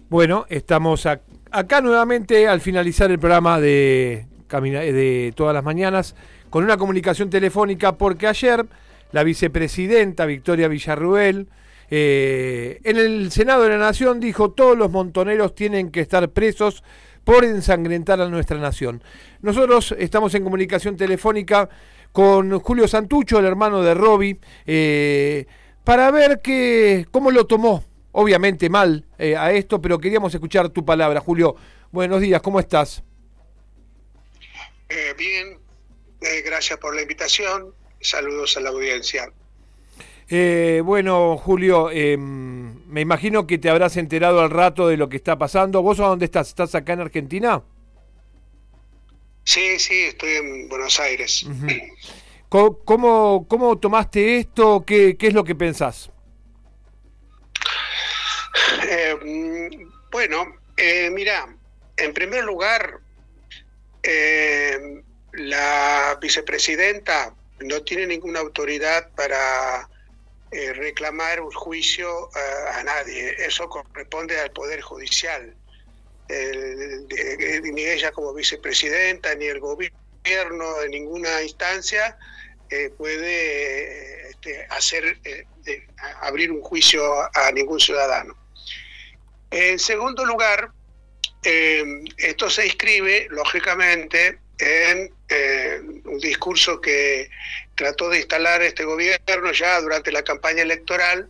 Bueno, estamos acá nuevamente al finalizar el programa de todas las mañanas con una comunicación telefónica porque ayer la vicepresidenta Victoria Villarruel en el Senado de la Nación dijo: todos los montoneros tienen que estar presos por ensangrentar a nuestra nación. Nosotros estamos en comunicación telefónica con Julio Santucho, el hermano de Roby, para ver cómo lo tomó. Obviamente mal a esto, pero queríamos escuchar tu palabra. Julio, buenos días, ¿cómo estás? Bien, gracias por la invitación. Saludos a la audiencia. Bueno, Julio, me imagino que te habrás enterado al rato de lo que está pasando. ¿Vos a dónde estás? ¿Estás acá en Argentina? Sí, estoy en Buenos Aires. Uh-huh. ¿Cómo tomaste esto? ¿Qué es lo que pensás? Mirá, en primer lugar, la vicepresidenta no tiene ninguna autoridad para reclamar un juicio a nadie. Eso corresponde al Poder Judicial. Ni ella como vicepresidenta, ni el gobierno en ninguna instancia puede abrir un juicio a ningún ciudadano. En segundo lugar, esto se inscribe, lógicamente, en un discurso que trató de instalar este gobierno ya durante la campaña electoral,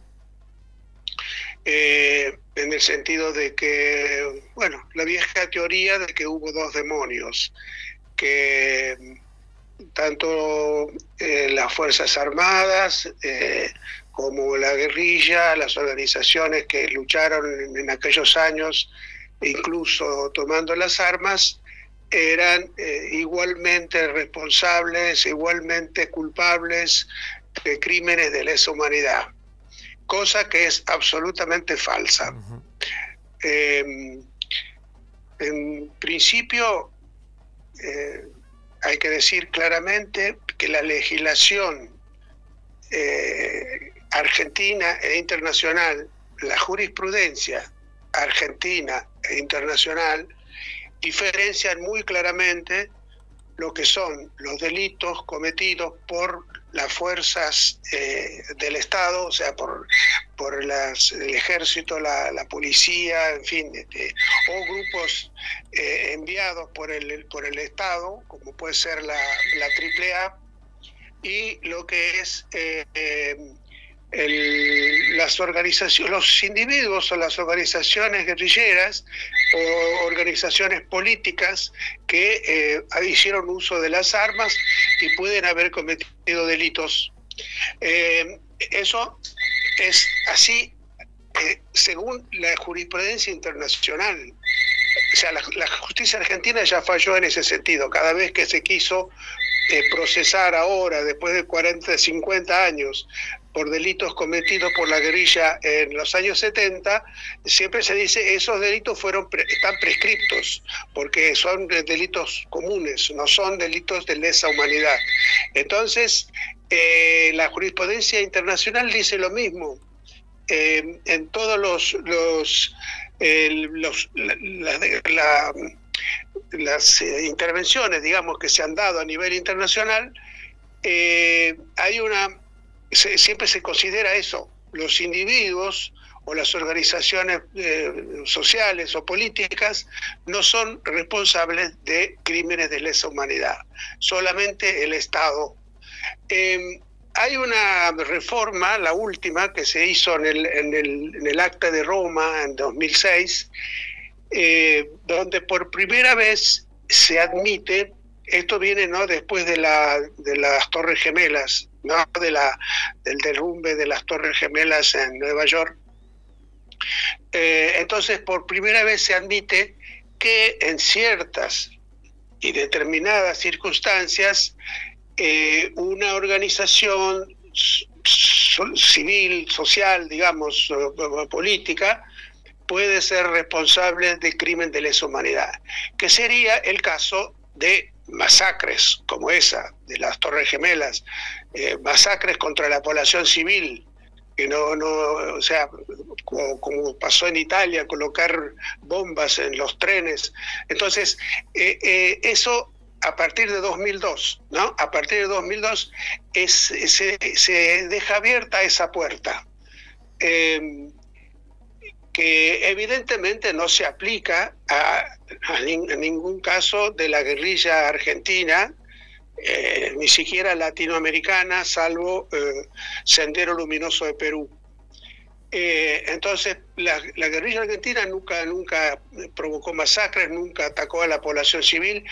en el sentido de que, la vieja teoría de que hubo dos demonios, que tanto las Fuerzas Armadas como la guerrilla, las organizaciones que lucharon en aquellos años, incluso tomando las armas, eran igualmente responsables, igualmente culpables de crímenes de lesa humanidad, cosa que es absolutamente falsa. Uh-huh. En principio, hay que decir claramente que la legislación argentina e internacional, la jurisprudencia argentina e internacional, diferencian muy claramente lo que son los delitos cometidos por las fuerzas del Estado, o sea, por el ejército, la policía, en fin, o grupos enviados por el Estado, como puede ser la AAA, y lo que es las organizaciones, los individuos o las organizaciones guerrilleras o organizaciones políticas que hicieron uso de las armas y pueden haber cometido delitos. Eso es así según la jurisprudencia internacional. O sea, la justicia argentina ya falló en ese sentido. Cada vez que se quiso procesar ahora, después de 40, 50 años, por delitos cometidos por la guerrilla en los años 70, siempre se dice esos delitos están prescriptos, porque son delitos comunes, no son delitos de lesa humanidad. Entonces, la jurisprudencia internacional dice lo mismo. En todos las intervenciones, digamos, que se han dado a nivel internacional, siempre se considera eso: los individuos o las organizaciones sociales o políticas no son responsables de crímenes de lesa humanidad, solamente el Estado. Hay una reforma, la última, que se hizo en el Acta de Roma en 2006, donde por primera vez se admite, esto viene después de las Torres Gemelas, del derrumbe de las Torres Gemelas en Nueva York. Entonces, por primera vez se admite que en ciertas y determinadas circunstancias, una organización civil, social, digamos, política, puede ser responsable de crimen de lesa humanidad, que sería el caso de masacres como esa de las Torres Gemelas, masacres contra la población civil, que o sea, como pasó en Italia, colocar bombas en los trenes. Entonces, eso a partir de 2002, ¿no? A partir de 2002 se deja abierta esa puerta, que evidentemente no se aplica en ningún caso de la guerrilla argentina, ni siquiera latinoamericana, salvo Sendero Luminoso de Perú. Entonces, la guerrilla argentina nunca provocó masacres, nunca atacó a la población civil,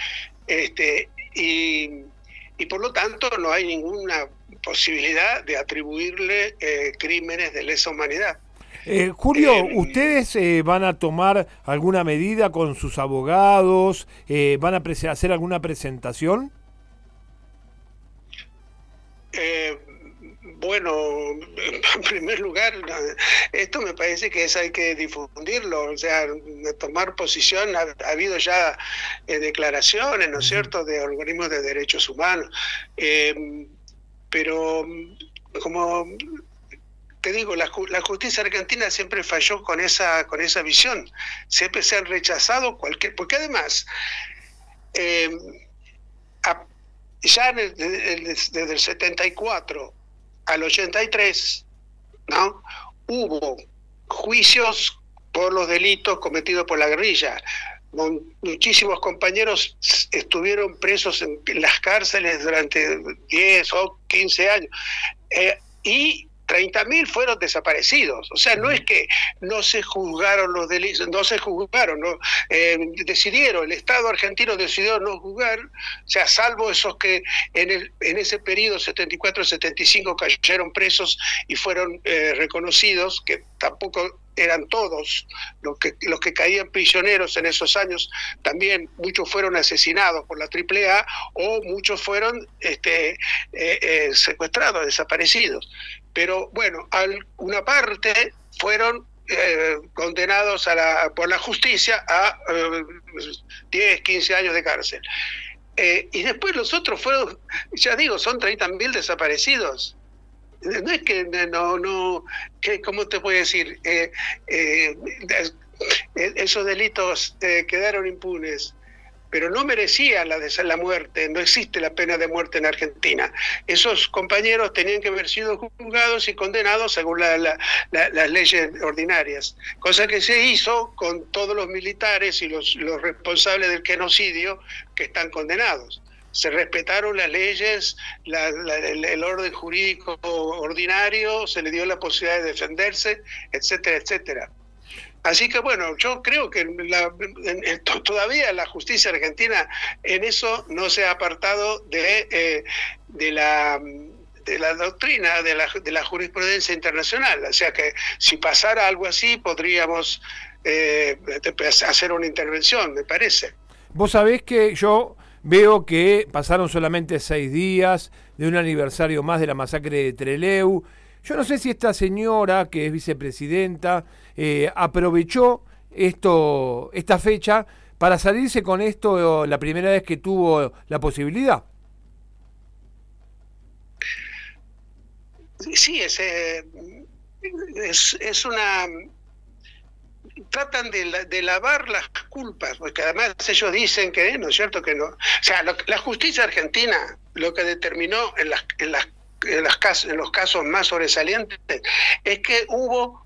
y por lo tanto no hay ninguna posibilidad de atribuirle crímenes de lesa humanidad. Julio, ¿ustedes van a tomar alguna medida con sus abogados? ¿Van a hacer alguna presentación? Bueno, en primer lugar, esto me parece que hay que difundirlo, o sea, tomar posición. Ha habido ya declaraciones, ¿no es cierto?, de organismos de derechos humanos, pero como te digo, la justicia argentina siempre falló con esa visión, siempre se han rechazado porque además ya desde el 74 al 83, ¿no?, hubo juicios por los delitos cometidos por la guerrilla. Muchísimos compañeros estuvieron presos en las cárceles durante 10 o 15 años, y 30.000 fueron desaparecidos. O sea, no es que no se juzgaron los delitos, no se juzgaron, ¿no? El Estado argentino decidió no juzgar, o sea, salvo esos que en ese periodo 74-75 cayeron presos y fueron reconocidos, que tampoco eran todos los que caían prisioneros en esos años. También muchos fueron asesinados por la AAA o muchos fueron secuestrados, desaparecidos. Pero bueno, una parte fueron condenados por la justicia a 10, 15 años de cárcel. Y después los otros fueron, ya digo, son 30.000 desaparecidos. No es que ¿cómo te puedo decir? Esos delitos quedaron impunes, pero no merecían la muerte. No existe la pena de muerte en Argentina. Esos compañeros tenían que haber sido juzgados y condenados según las leyes ordinarias, cosa que se hizo con todos los militares y los responsables del genocidio que están condenados. Se respetaron las leyes, el orden jurídico ordinario, se le dio la posibilidad de defenderse, etcétera, etcétera. Así que bueno, yo creo que todavía la justicia argentina en eso no se ha apartado de la doctrina, de la jurisprudencia internacional. O sea que si pasara algo así, podríamos hacer una intervención, me parece. Vos sabés que yo veo que pasaron solamente 6 días de un aniversario más de la masacre de Trelew. Yo no sé si esta señora, que es vicepresidenta, aprovechó esta fecha para salirse con esto la primera vez que tuvo la posibilidad. Sí, es una... Tratan de lavar las culpas, porque además ellos dicen que, ¿no es cierto?, que no. O sea, la justicia argentina lo que determinó en los casos más sobresalientes es que hubo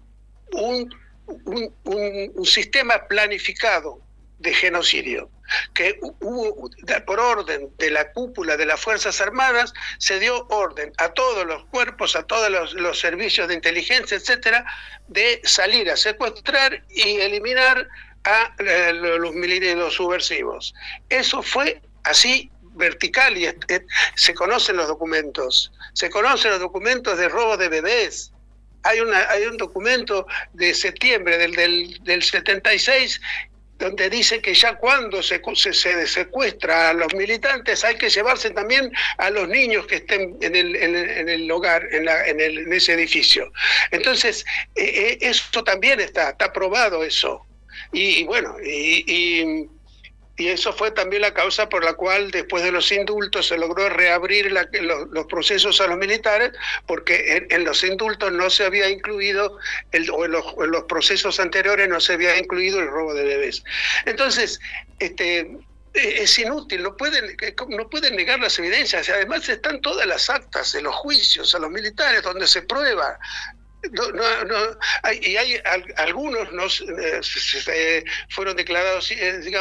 un sistema planificado de genocidio, que hubo, por orden de la cúpula de las Fuerzas Armadas, se dio orden a todos los cuerpos, a todos los servicios de inteligencia, etcétera, de salir a secuestrar y eliminar a los militares, los subversivos. Eso fue así vertical, y se conocen los documentos de robo de bebés. Hay un documento de septiembre del 76 donde dice que ya cuando se secuestra a los militantes hay que llevarse también a los niños que estén en el hogar, en ese edificio. Entonces, eso también está probado eso. Y bueno, y Y eso fue también la causa por la cual después de los indultos se logró reabrir los procesos a los militares, porque en los indultos no se había incluido, o en los procesos anteriores no se había incluido el robo de bebés. Entonces, es inútil, no pueden negar las evidencias. Además están todas las actas de los juicios a los militares donde se prueba. Hay algunos fueron declarados,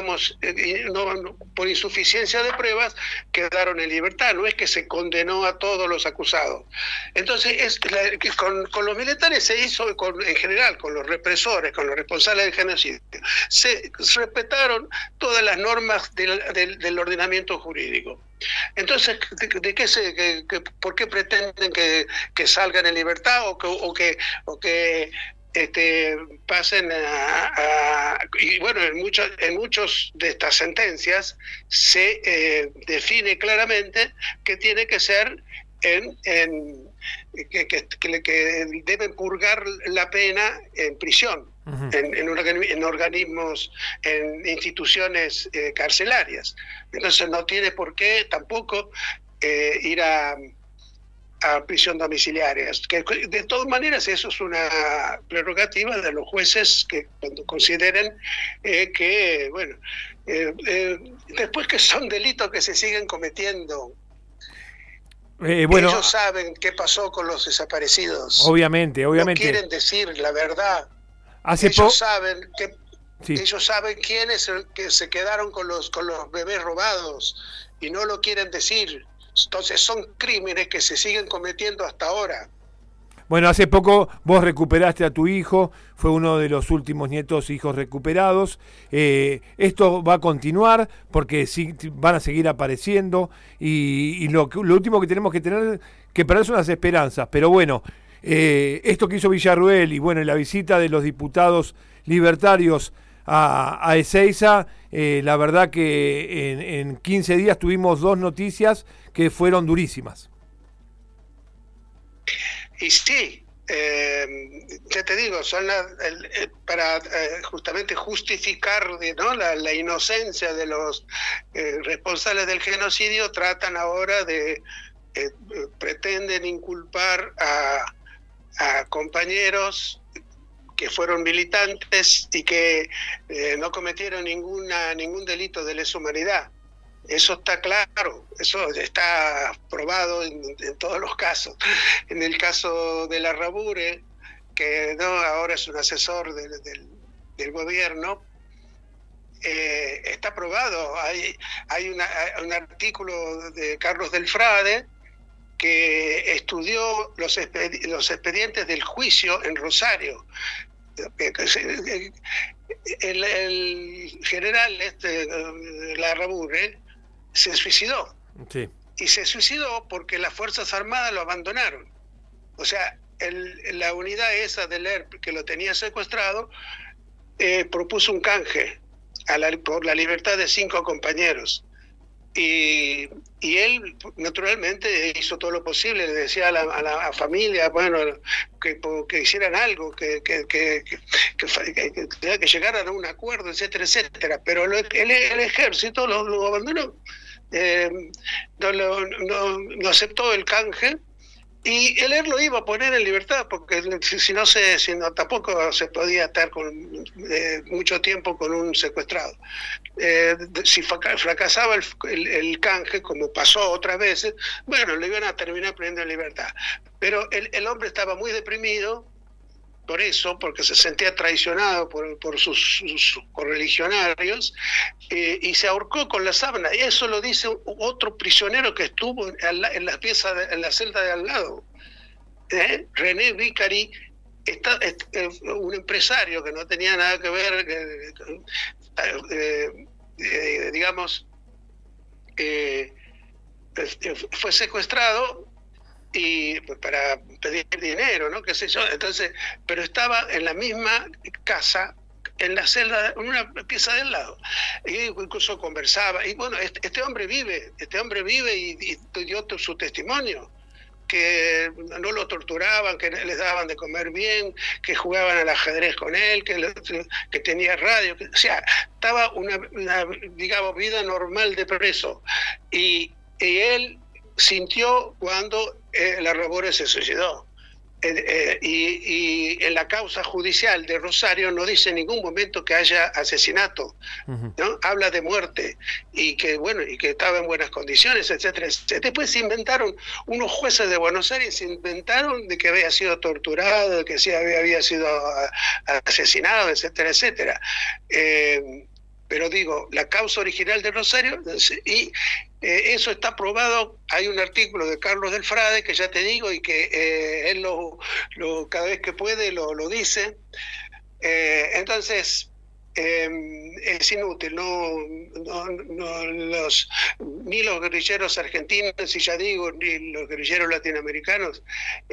por insuficiencia de pruebas, quedaron en libertad. No es que se condenó a todos los acusados. Entonces, con los militares se hizo, en general, con los represores, con los responsables del genocidio, se respetaron todas las normas del ordenamiento jurídico. Entonces, ¿por qué pretenden que salgan en libertad o que pasen y bueno, en muchos de estas sentencias se define claramente que tiene que ser que deben purgar la pena en prisión, uh-huh, en organismos, en instituciones carcelarias. Entonces no tiene por qué tampoco ir a prisión domiciliaria. Que de todas maneras eso es una prerrogativa de los jueces, que cuando consideren que, bueno, después que son delitos que se siguen cometiendo. Bueno, ellos saben qué pasó con los desaparecidos. Obviamente. No quieren decir la verdad. Ellos saben quiénes que se quedaron con los bebés robados y no lo quieren decir. Entonces son crímenes que se siguen cometiendo hasta ahora. Bueno, hace poco vos recuperaste a tu hijo, fue uno de los últimos hijos recuperados. Esto va a continuar porque van a seguir apareciendo y lo último que tenemos que tener que perder son las esperanzas. Pero bueno, esto que hizo Villarruel y bueno, la visita de los diputados libertarios a Ezeiza, la verdad que en 15 días tuvimos 2 noticias que fueron durísimas. Y sí, ya te digo, son para justamente justificar, ¿no?, la inocencia de los responsables del genocidio. Tratan ahora pretenden inculpar a compañeros que fueron militantes y que no cometieron ningún delito de lesa humanidad. Eso está claro, eso está probado en todos los casos. En el caso de Larrabure, que ahora es un asesor del gobierno, está probado. Hay un artículo de Carlos Delfrade que estudió los expedientes del juicio en Rosario. El general Larrabure se suicidó. Sí. Y se suicidó porque las Fuerzas Armadas lo abandonaron. O sea, la unidad esa del ERP que lo tenía secuestrado propuso un canje por la libertad de 5 compañeros. Y él naturalmente hizo todo lo posible, le decía a la familia, bueno, que hicieran algo, que llegaran a un acuerdo, etcétera, etcétera. Pero el ejército lo abandonó, no aceptó el canje. Y él lo iba a poner en libertad, porque si no tampoco se podía estar mucho tiempo con un secuestrado. Si fracasaba el canje, como pasó otras veces, bueno, lo iban a terminar poniendo en libertad. Pero el hombre estaba muy deprimido por eso, porque se sentía traicionado por sus correligionarios, y se ahorcó con la sábana. Y eso lo dice otro prisionero que estuvo en la celda de al lado. René Vicari, un empresario que no tenía nada que ver, fue secuestrado y para pedir dinero, ¿no? Qué sé yo. Entonces, pero estaba en la misma casa, en la celda, en una pieza del lado, y incluso conversaba. Y bueno, este hombre vive y dio su testimonio, que no lo torturaban, que les daban de comer bien, que jugaban al ajedrez con él, que tenía radio, o sea, estaba una digamos, vida normal de preso. Y él sintió cuando Larrabore se suicidó. Y en la causa judicial de Rosario no dice en ningún momento que haya asesinato, ¿no? Habla de muerte y que bueno, y que estaba en buenas condiciones, etcétera, etcétera. Después se inventaron, unos jueces de Buenos Aires se inventaron de que había sido torturado, de que sí había sido asesinado, etcétera, etcétera. Pero digo, la causa original de Rosario, y eso está probado. Hay un artículo de Carlos del Frade, que ya te digo, y que él cada vez que puede lo dice. Entonces, es inútil, ni los guerrilleros argentinos, y ya digo, ni los guerrilleros latinoamericanos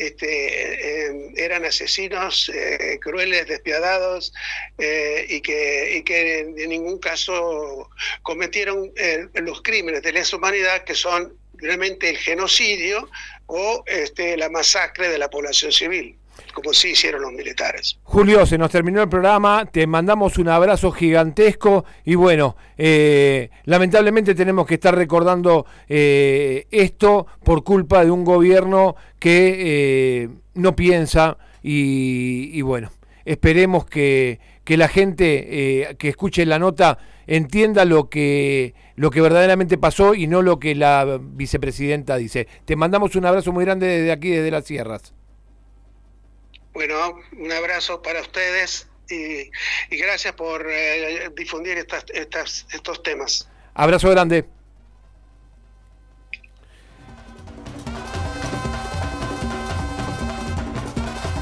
eran asesinos crueles, despiadados, y que en ningún caso cometieron los crímenes de lesa humanidad, que son realmente el genocidio o la masacre de la población civil, como sí hicieron los militares. Julio, se nos terminó el programa, te mandamos un abrazo gigantesco y bueno, lamentablemente tenemos que estar recordando esto por culpa de un gobierno que no piensa y bueno, esperemos que la gente que escuche la nota entienda lo que verdaderamente pasó y no lo que la vicepresidenta dice. Te mandamos un abrazo muy grande desde aquí, desde las sierras. Bueno, un abrazo para ustedes y gracias por difundir estos temas. Abrazo grande.